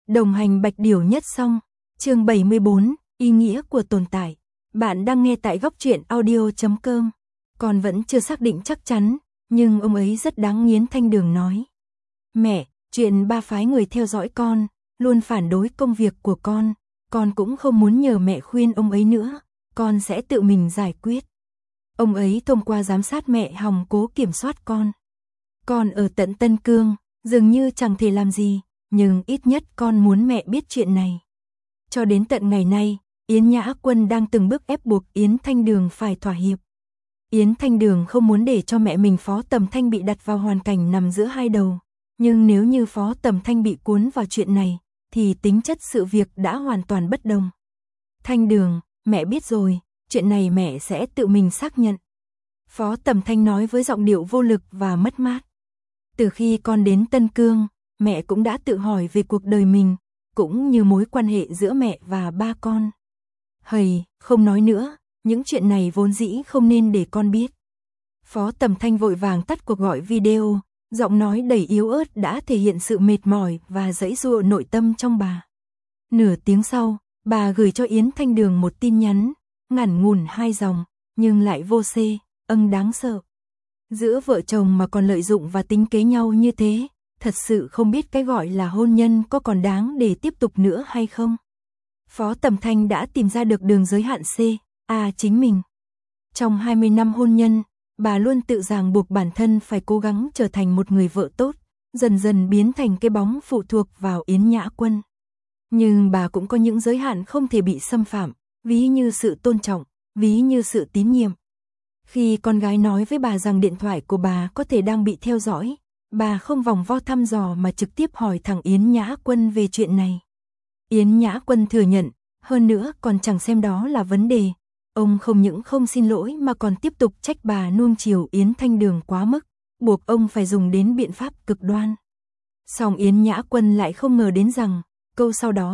Đồng hành Bạch Điểu Nhất Song, chương 74, ý nghĩa của tồn tại. Bạn đang nghe tại góc truyện audio.com. Con vẫn chưa xác định chắc chắn, nhưng ông ấy rất đáng nghiến. Thanh Đường nói. Mẹ, chuyện ba phái người theo dõi con, luôn phản đối công việc của con cũng không muốn nhờ mẹ khuyên ông ấy nữa, con sẽ tự mình giải quyết. Ông ấy thông qua giám sát mẹ hòng cố kiểm soát con. Con ở tận Tân Cương, dường như chẳng thể làm gì, nhưng ít nhất con muốn mẹ biết chuyện này. Cho đến tận ngày nay, Yến Nhã Quân đang từng bước ép buộc Yến Thanh Đường phải thỏa hiệp. Yến Thanh Đường không muốn để cho mẹ mình Phó Tầm Thanh bị đặt vào hoàn cảnh nằm giữa hai đầu, nhưng nếu như Phó Tầm Thanh bị cuốn vào chuyện này, thì tính chất sự việc đã hoàn toàn bất đồng. Thanh Đường, mẹ biết rồi, chuyện này mẹ sẽ tự mình xác nhận. Phó Tầm Thanh nói với giọng điệu vô lực và mất mát. Từ khi con đến Tân Cương, mẹ cũng đã tự hỏi về cuộc đời mình, cũng như mối quan hệ giữa mẹ và ba con. Hầy, không nói nữa, những chuyện này vốn dĩ không nên để con biết. Phó Tầm Thanh vội vàng tắt cuộc gọi video, giọng nói đầy yếu ớt đã thể hiện sự mệt mỏi và giãy giụa nội tâm trong bà. Nửa tiếng sau, bà gửi cho Yến Thanh Đường một tin nhắn, ngắn ngủn 2 dòng, nhưng lại vô xê, đáng sợ. Giữa vợ chồng mà còn lợi dụng và tính kế nhau như thế, thật sự không biết cái gọi là hôn nhân có còn đáng để tiếp tục nữa hay không. Phó Tầm Thanh đã tìm ra được đường giới hạn chính mình. Trong 20 năm hôn nhân, bà luôn tự ràng buộc bản thân phải cố gắng trở thành một người vợ tốt, dần dần biến thành cái bóng phụ thuộc vào Yến Nhã Quân. Nhưng bà cũng có những giới hạn không thể bị xâm phạm, ví như sự tôn trọng, ví như sự tín nhiệm. Khi con gái nói với bà rằng điện thoại của bà có thể đang bị theo dõi, bà không vòng vo thăm dò mà trực tiếp hỏi thẳng Yến Nhã Quân về chuyện này. Yến Nhã Quân thừa nhận, hơn nữa còn chẳng xem đó là vấn đề. Ông không những không xin lỗi mà còn tiếp tục trách bà nuông chiều Yến Thanh Đường quá mức, buộc ông phải dùng đến biện pháp cực đoan. Song Yến Nhã Quân lại không ngờ đến rằng, câu sau đó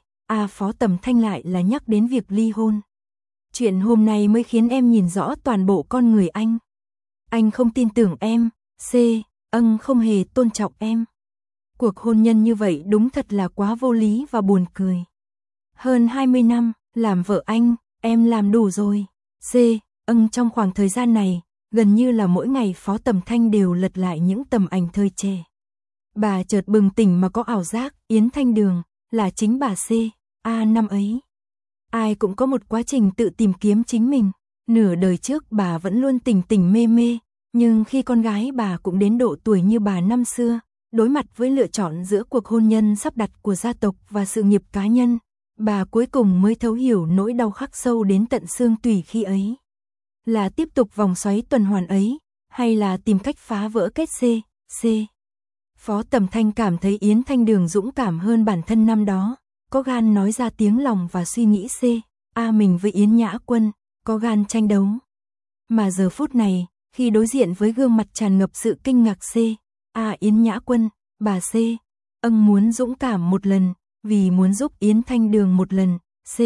Phó Tầm Thanh lại là nhắc đến việc ly hôn. Chuyện hôm nay mới khiến em nhìn rõ toàn bộ con người anh. Anh không tin tưởng em, không hề tôn trọng em. Cuộc hôn nhân như vậy đúng thật là quá vô lý và buồn cười. Hơn 20 năm, làm vợ anh, em làm đủ rồi. Trong khoảng thời gian này, gần như là mỗi ngày Phó Tầm Thanh đều lật lại những tấm ảnh thời trẻ. Bà chợt bừng tỉnh mà có ảo giác, Yến Thanh Đường, là chính bà năm ấy. Ai cũng có một quá trình tự tìm kiếm chính mình. Nửa đời trước bà vẫn luôn tỉnh tỉnh mê mê, nhưng khi con gái bà cũng đến độ tuổi như bà năm xưa, đối mặt với lựa chọn giữa cuộc hôn nhân sắp đặt của gia tộc và sự nghiệp cá nhân, bà cuối cùng mới thấu hiểu nỗi đau khắc sâu đến tận xương tủy khi ấy. Là tiếp tục vòng xoáy tuần hoàn ấy, hay là tìm cách phá vỡ kết Phó Tầm Thanh cảm thấy Yến Thanh Đường dũng cảm hơn bản thân năm đó, có gan nói ra tiếng lòng và suy nghĩ mình với Yến Nhã Quân, có gan tranh đấu. Mà giờ phút này, khi đối diện với gương mặt tràn ngập sự kinh ngạc Yến Nhã Quân, bà muốn dũng cảm một lần, vì muốn giúp Yến Thanh Đường một lần,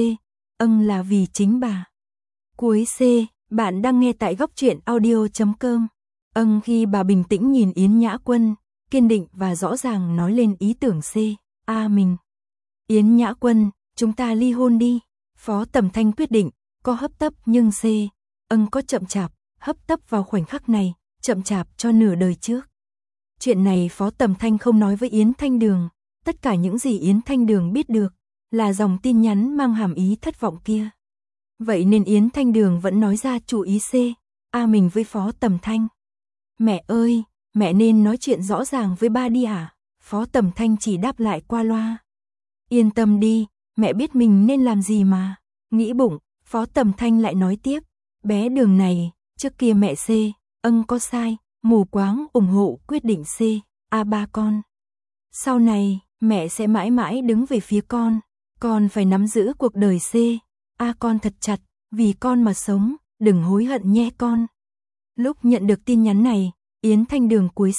là vì chính bà. Cuối bạn đang nghe tại góc truyện audio.com. Khi bà bình tĩnh nhìn Yến Nhã Quân, kiên định và rõ ràng nói lên ý tưởng mình. Yến Nhã Quân, chúng ta ly hôn đi. Phó Tầm Thanh quyết định, có hấp tấp nhưng có chậm chạp, hấp tấp vào khoảnh khắc này, chậm chạp cho nửa đời trước. Chuyện này Phó Tầm Thanh không nói với Yến Thanh Đường, tất cả những gì Yến Thanh Đường biết được, là dòng tin nhắn mang hàm ý thất vọng kia. Vậy nên Yến Thanh Đường vẫn nói ra chủ ý mình với Phó Tầm Thanh. Mẹ ơi, mẹ nên nói chuyện rõ ràng với ba đi à? Phó Tầm Thanh chỉ đáp lại qua loa. Yên tâm đi, mẹ biết mình nên làm gì mà. Nghĩ bụng, Phó Tầm Thanh lại nói tiếp. Bé Đường này, trước kia mẹ có sai, mù quáng ủng hộ quyết định ba con. Sau này, mẹ sẽ mãi mãi đứng về phía con phải nắm giữ cuộc đời con thật chặt, vì con mà sống, đừng hối hận nhé con. Lúc nhận được tin nhắn này, Yến Thanh Đường cuối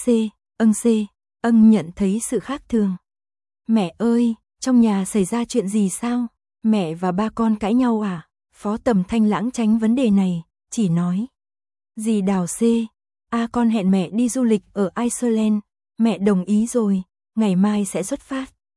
nhận thấy sự khác thường. Mẹ ơi, trong nhà xảy ra chuyện gì sao? Mẹ và ba con cãi nhau à? Phó Tầm Thanh lãng tránh vấn đề này, chỉ nói. Dì Đào con hẹn mẹ đi du lịch ở Iceland, mẹ đồng ý rồi, ngày mai sẽ xuất phát.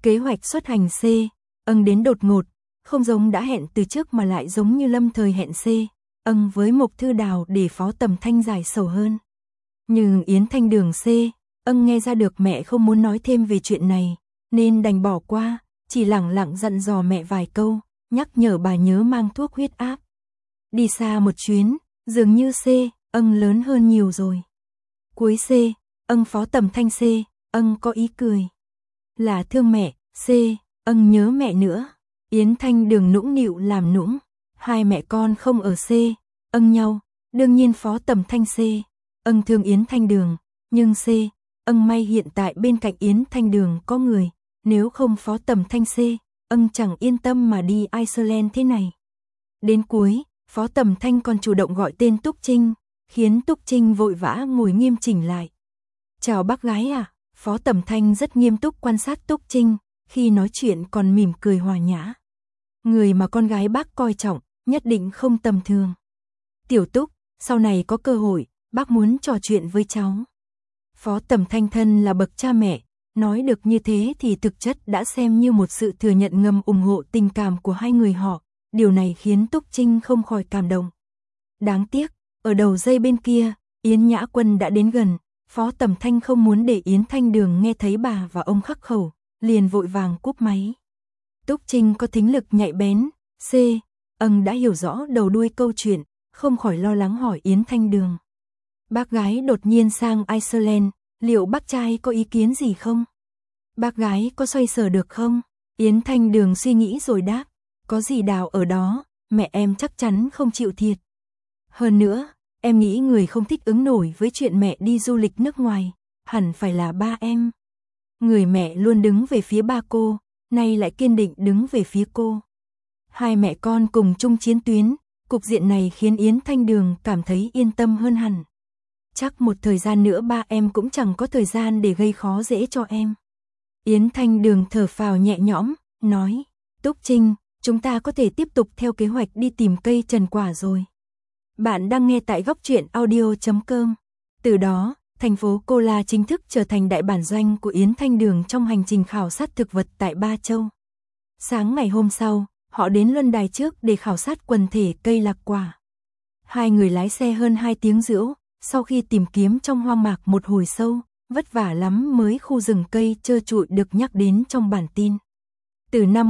Kế hoạch xuất hành C, đến đột ngột, không giống đã hẹn từ trước mà lại giống như lâm thời hẹn C, với Mộc Thư Đào để Phó Tầm Thanh giải sầu hơn. Nhưng Yến Thanh Đường C, nghe ra được mẹ không muốn nói thêm về chuyện này, nên đành bỏ qua, chỉ lẳng lặng dặn dò mẹ vài câu, nhắc nhở bà nhớ mang thuốc huyết áp. Đi xa một chuyến, dường như C, lớn hơn nhiều rồi. Cuối C, Phó Tầm Thanh C, có ý cười. Là thương mẹ, C, nhớ mẹ nữa. Yến Thanh Đường nũng nịu làm nũng. Hai mẹ con không ở C, nhau, đương nhiên Phó Tầm Thanh C, thương Yến Thanh Đường, nhưng C, may hiện tại bên cạnh Yến Thanh Đường có người, nếu không Phó Tầm Thanh C, chẳng yên tâm mà đi Iceland thế này. Đến cuối, Phó Tầm Thanh còn chủ động gọi tên Túc Trinh, khiến Túc Trinh vội vã ngồi nghiêm chỉnh lại. Chào bác gái à, Phó Tầm Thanh rất nghiêm túc quan sát Túc Trinh, khi nói chuyện còn mỉm cười hòa nhã. Người mà con gái bác coi trọng, nhất định không tầm thường. Tiểu Túc, sau này có cơ hội, bác muốn trò chuyện với cháu. Phó Tầm Thanh thân là bậc cha mẹ, nói được như thế thì thực chất đã xem như một sự thừa nhận ngầm ủng hộ tình cảm của hai người họ, điều này khiến Túc Trinh không khỏi cảm động. Đáng tiếc, ở đầu dây bên kia, Yến Nhã Quân đã đến gần, Phó Tầm Thanh không muốn để Yến Thanh Đường nghe thấy bà và ông khắc khẩu, liền vội vàng cúp máy. Túc Trinh có thính lực nhạy bén, C, đã hiểu rõ đầu đuôi câu chuyện, không khỏi lo lắng hỏi Yến Thanh Đường. Bác gái đột nhiên sang Iceland, liệu bác trai có ý kiến gì không? Bác gái có xoay sở được không? Yến Thanh Đường suy nghĩ rồi đáp, có gì Đào ở đó, mẹ em chắc chắn không chịu thiệt. Hơn nữa, em nghĩ người không thích ứng nổi với chuyện mẹ đi du lịch nước ngoài, hẳn phải là ba em. Người mẹ luôn đứng về phía ba cô, nay lại kiên định đứng về phía cô. Hai mẹ con cùng chung chiến tuyến, cục diện này khiến Yến Thanh Đường cảm thấy yên tâm hơn hẳn. Chắc một thời gian nữa ba em cũng chẳng có thời gian để gây khó dễ cho em. Yến Thanh Đường thở phào nhẹ nhõm, nói, Túc Trinh, chúng ta có thể tiếp tục theo kế hoạch đi tìm cây trần quả rồi. Bạn đang nghe tại góc truyện audio.com. Từ đó, thành phố Cô La chính thức trở thành đại bản doanh của Yến Thanh Đường trong hành trình khảo sát thực vật tại Ba Châu. Sáng ngày hôm sau, họ đến Luân Đài trước để khảo sát quần thể cây lạc quả. Hai người lái xe hơn 2 tiếng rưỡi, sau khi tìm kiếm trong hoang mạc một hồi sâu, vất vả lắm mới khu rừng cây trơ trụi được nhắc đến trong bản tin. Từ năm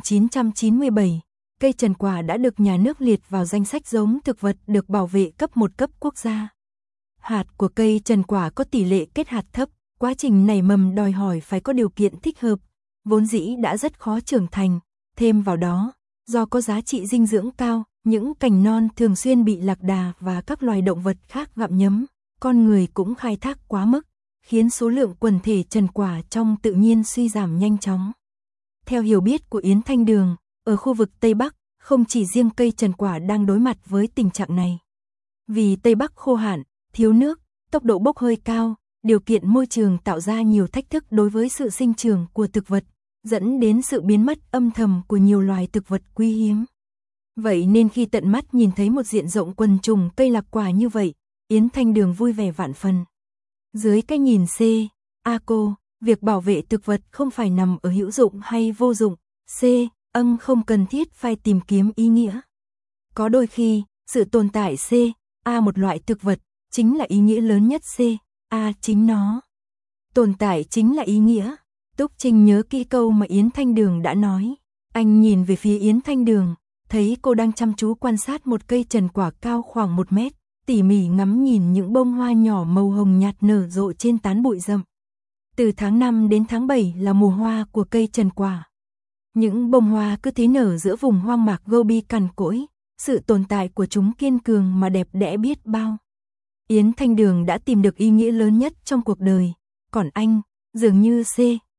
1997, cây trần quả đã được nhà nước liệt vào danh sách giống thực vật được bảo vệ cấp 1 cấp quốc gia. Hạt của cây trần quả có tỷ lệ kết hạt thấp, quá trình nảy mầm đòi hỏi phải có điều kiện thích hợp, vốn dĩ đã rất khó trưởng thành, thêm vào đó, do có giá trị dinh dưỡng cao, những cành non thường xuyên bị lạc đà và các loài động vật khác gặm nhấm, con người cũng khai thác quá mức, khiến số lượng quần thể trần quả trong tự nhiên suy giảm nhanh chóng. Theo hiểu biết của Yến Thanh Đường, ở khu vực Tây Bắc, không chỉ riêng cây trần quả đang đối mặt với tình trạng này. Vì Tây Bắc khô hạn, thiếu nước, tốc độ bốc hơi cao, điều kiện môi trường tạo ra nhiều thách thức đối với sự sinh trưởng của thực vật, dẫn đến sự biến mất âm thầm của nhiều loài thực vật quý hiếm. Vậy nên khi tận mắt nhìn thấy một diện rộng quần trùng cây lạc quả như vậy, Yến Thanh Đường vui vẻ vạn phần. Dưới cái nhìn C, cô, việc bảo vệ thực vật không phải nằm ở hữu dụng hay vô dụng, C, không cần thiết phải tìm kiếm ý nghĩa. Có đôi khi, sự tồn tại C, một loại thực vật, chính là ý nghĩa lớn nhất C, chính nó. Tồn tại chính là ý nghĩa. Túc Trinh nhớ kỹ câu mà Yến Thanh Đường đã nói. Anh nhìn về phía Yến Thanh Đường, thấy cô đang chăm chú quan sát một cây trần quả cao khoảng 1 mét, tỉ mỉ ngắm nhìn những bông hoa nhỏ màu hồng nhạt nở rộ trên tán bụi rậm. Từ tháng 5 đến tháng 7 là mùa hoa của cây trần quả. Những bông hoa cứ thế nở giữa vùng hoang mạc Gobi cằn cỗi, sự tồn tại của chúng kiên cường mà đẹp đẽ biết bao. Yến Thanh Đường đã tìm được ý nghĩa lớn nhất trong cuộc đời, còn anh, dường như C,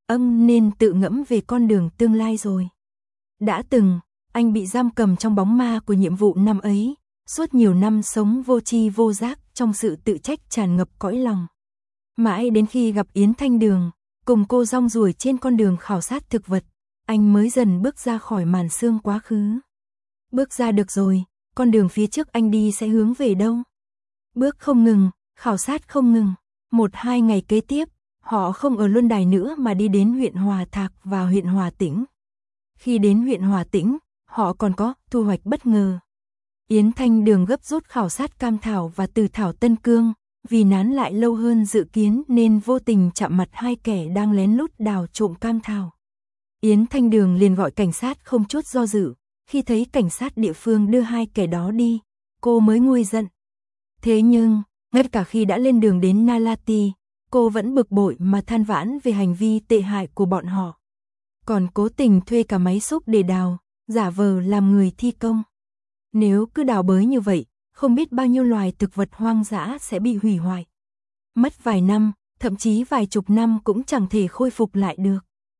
nên tự ngẫm về con đường tương lai rồi. Đã từng, anh bị giam cầm trong bóng ma của nhiệm vụ năm ấy, suốt nhiều năm sống vô tri vô giác trong sự tự trách tràn ngập cõi lòng. Mãi đến khi gặp Yến Thanh Đường, cùng cô rong ruổi trên con đường khảo sát thực vật, anh mới dần bước ra khỏi màn sương quá khứ. Bước ra được rồi, con đường phía trước anh đi sẽ hướng về đâu? Bước không ngừng, khảo sát không ngừng. 1-2 ngày kế tiếp, Họ không ở Luân Đài nữa mà đi đến huyện Hòa Thạc và huyện Hòa Tĩnh. Khi đến huyện Hòa Tĩnh, họ còn có thu hoạch bất ngờ. Yến Thanh Đường gấp rút khảo sát cam thảo và từ thảo Tân Cương, vì nán lại lâu hơn dự kiến nên vô tình chạm mặt hai kẻ đang lén lút đào trộm cam thảo. Yến Thanh Đường liền gọi cảnh sát không chút do dự, khi thấy cảnh sát địa phương đưa hai kẻ đó đi, cô mới nguôi giận. Thế nhưng, ngay cả khi đã lên đường đến Nalati, cô vẫn bực bội mà than vãn về hành vi tệ hại của bọn họ. Còn cố tình thuê cả máy xúc để đào, giả vờ làm người thi công. Nếu cứ đào bới như vậy, không biết bao nhiêu loài thực vật hoang dã sẽ bị hủy hoại. Mất vài năm, thậm chí vài chục năm cũng chẳng thể khôi phục lại được.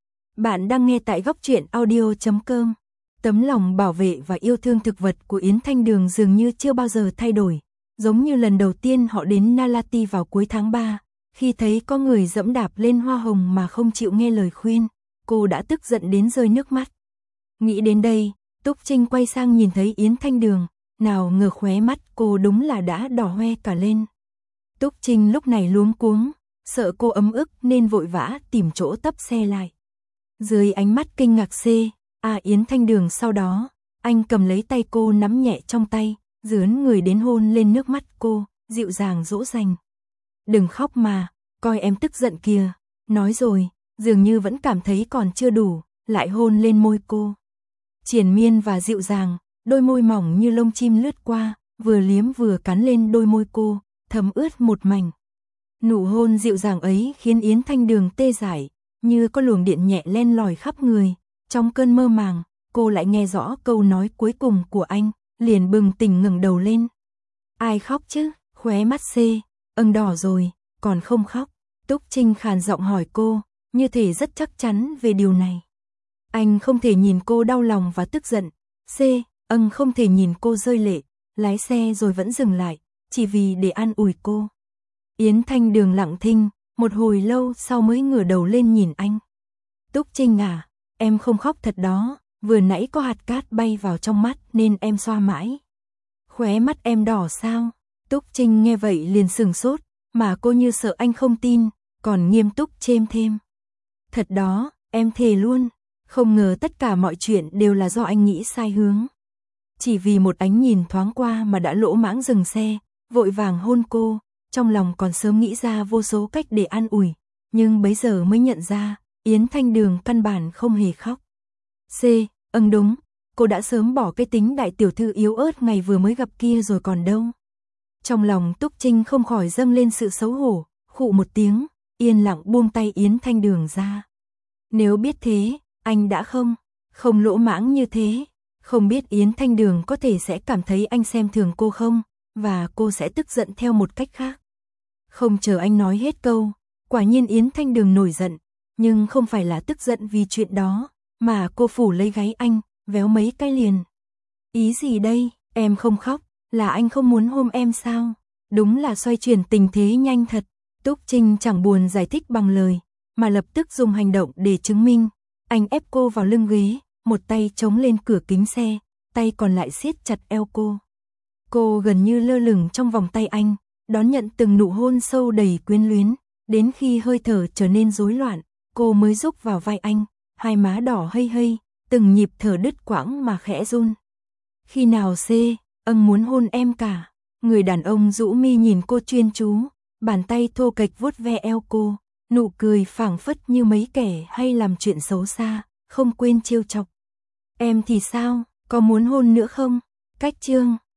Bạn đang nghe tại Góc Truyện Audio.com. Tấm lòng bảo vệ và yêu thương thực vật của Yến Thanh Đường dường như chưa bao giờ thay đổi. Giống như lần đầu tiên họ đến Nalati vào cuối tháng 3, khi thấy có người dẫm đạp lên hoa hồng mà không chịu nghe lời khuyên, cô đã tức giận đến rơi nước mắt. Nghĩ đến đây, Túc Trinh quay sang nhìn thấy Yến Thanh Đường, nào ngờ khóe mắt cô đúng là đã đỏ hoe cả lên. Túc Trinh lúc này luống cuống, sợ cô ấm ức nên vội vã tìm chỗ tấp xe lại. Dưới ánh mắt kinh ngạc Yến Thanh Đường sau đó, anh cầm lấy tay cô nắm nhẹ trong tay, dướn người đến hôn lên nước mắt cô, dịu dàng dỗ dành. Đừng khóc mà, coi em tức giận kìa, nói rồi, dường như vẫn cảm thấy còn chưa đủ, lại hôn lên môi cô. Triền miên và dịu dàng, đôi môi mỏng như lông chim lướt qua, vừa liếm vừa cắn lên đôi môi cô, thấm ướt một mảnh. Nụ hôn dịu dàng ấy khiến Yến Thanh Đường tê dại, như có luồng điện nhẹ len lỏi khắp người. Trong cơn mơ màng, cô lại nghe rõ câu nói cuối cùng của anh, liền bừng tỉnh ngẩng đầu lên. Ai khóc chứ? Khóe mắt đỏ rồi, còn không khóc. Túc Trinh khàn giọng hỏi cô, như thể rất chắc chắn về điều này. Anh không thể nhìn cô đau lòng và tức giận. Không thể nhìn cô rơi lệ, lái xe rồi vẫn dừng lại, chỉ vì để an ủi cô. Yến Thanh Đường lặng thinh, một hồi lâu sau mới ngửa đầu lên nhìn anh. Túc Trinh à, em không khóc thật đó, vừa nãy có hạt cát bay vào trong mắt nên em xoa mãi. Khóe mắt em đỏ sao? Túc Trinh nghe vậy liền sửng sốt, mà cô như sợ anh không tin, còn nghiêm túc chêm thêm. Thật đó, em thề luôn, không ngờ tất cả mọi chuyện đều là do anh nghĩ sai hướng. Chỉ vì một ánh nhìn thoáng qua mà đã lỗ mãng dừng xe, vội vàng hôn cô, trong lòng còn sớm nghĩ ra vô số cách để an ủi, nhưng bấy giờ mới nhận ra, Yến Thanh Đường căn bản không hề khóc. Đúng, cô đã sớm bỏ cái tính đại tiểu thư yếu ớt ngày vừa mới gặp kia rồi còn đâu. Trong lòng Túc Trinh không khỏi dâng lên sự xấu hổ, khụ một tiếng, yên lặng buông tay Yến Thanh Đường ra. Nếu biết thế, anh đã không lỗ mãng như thế, không biết Yến Thanh Đường có thể sẽ cảm thấy anh xem thường cô không, và cô sẽ tức giận theo một cách khác. Không chờ anh nói hết câu, quả nhiên Yến Thanh Đường nổi giận, nhưng không phải là tức giận vì chuyện đó, mà cô phủ lấy gáy anh, véo mấy cái liền. Ý gì đây, em không khóc, là anh không muốn ôm em sao? Đúng là xoay chuyển tình thế nhanh thật. Túc Trinh chẳng buồn giải thích bằng lời, mà lập tức dùng hành động để chứng minh. Anh ép cô vào lưng ghế, một tay chống lên cửa kính xe, tay còn lại siết chặt eo cô. Cô gần như lơ lửng trong vòng tay anh, đón nhận từng nụ hôn sâu đầy quyến luyến, đến khi hơi thở trở nên rối loạn, cô mới rúc vào vai anh, hai má đỏ hây hây, từng nhịp thở đứt quãng mà khẽ run. Khi nào muốn hôn em cả. Người đàn ông rũ mi nhìn cô chuyên chú, bàn tay thô kệch vuốt ve eo cô, nụ cười phảng phất như mấy kẻ hay làm chuyện xấu xa, không quên trêu chọc. Em thì sao, có muốn hôn nữa không? Cách chương